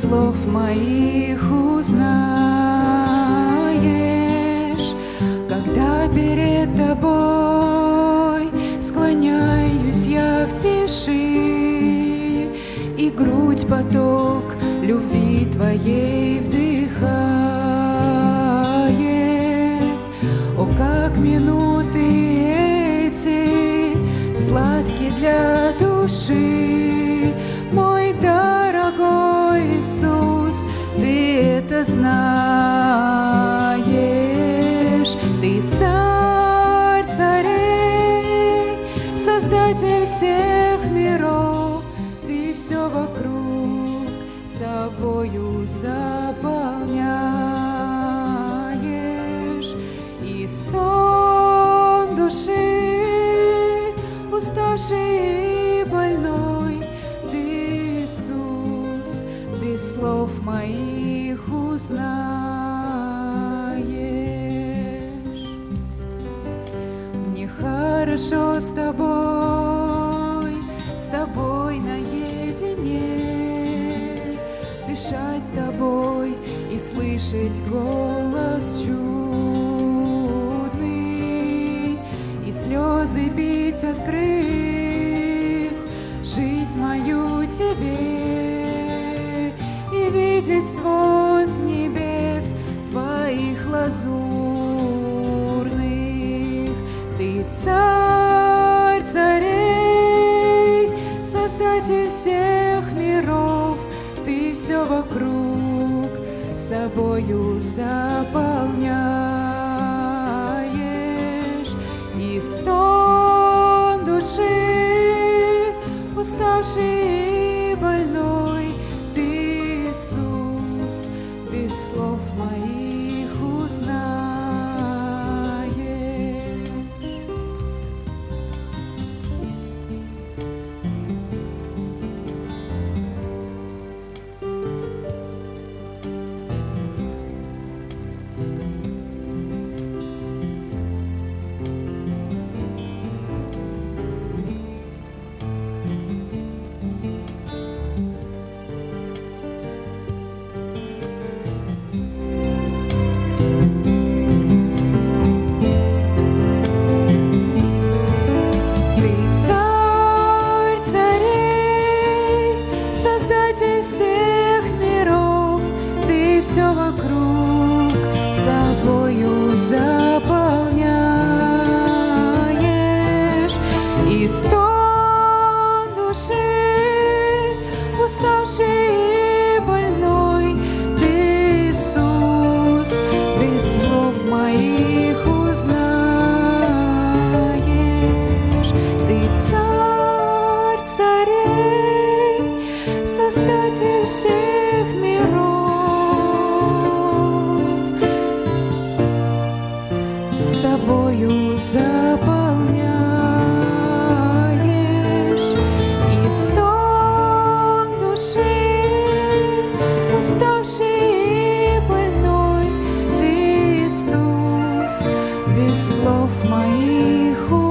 слов моих узнаешь, когда перед тобой склоняюсь я в тиши, и грудь поток любви твоей вдыхает. О, как минуты эти сладкие для души, мой дорогой Иисус, ты это знаешь. Ты царь царей, создатель всех миров, ты все вокруг собою заполняешь. И стон души, уставший и больной, ты, Иисус, без слов моих узнаешь. Мне хорошо с тобой наедине, дышать тобой и слышать голос чудный, и слезы бить открыв жизнь мою тебе, и видеть свод небес твоих лазурных. Ты царь царей, создатель всех миров, ты все вокруг собою заполняешь. И стон души, уставший и больной, ты, Иисус, без слов моих узнаешь. Ты царь царей, создатель всех миров, ты все вокруг собою заполняешь. И стон души, уставший и больной, ты, Иисус, без слов моих узнаешь. Ты царь царей, создатель всех миров, собою заполняешь. И стон души, уставший и больной, ты, Иисус, без слов моих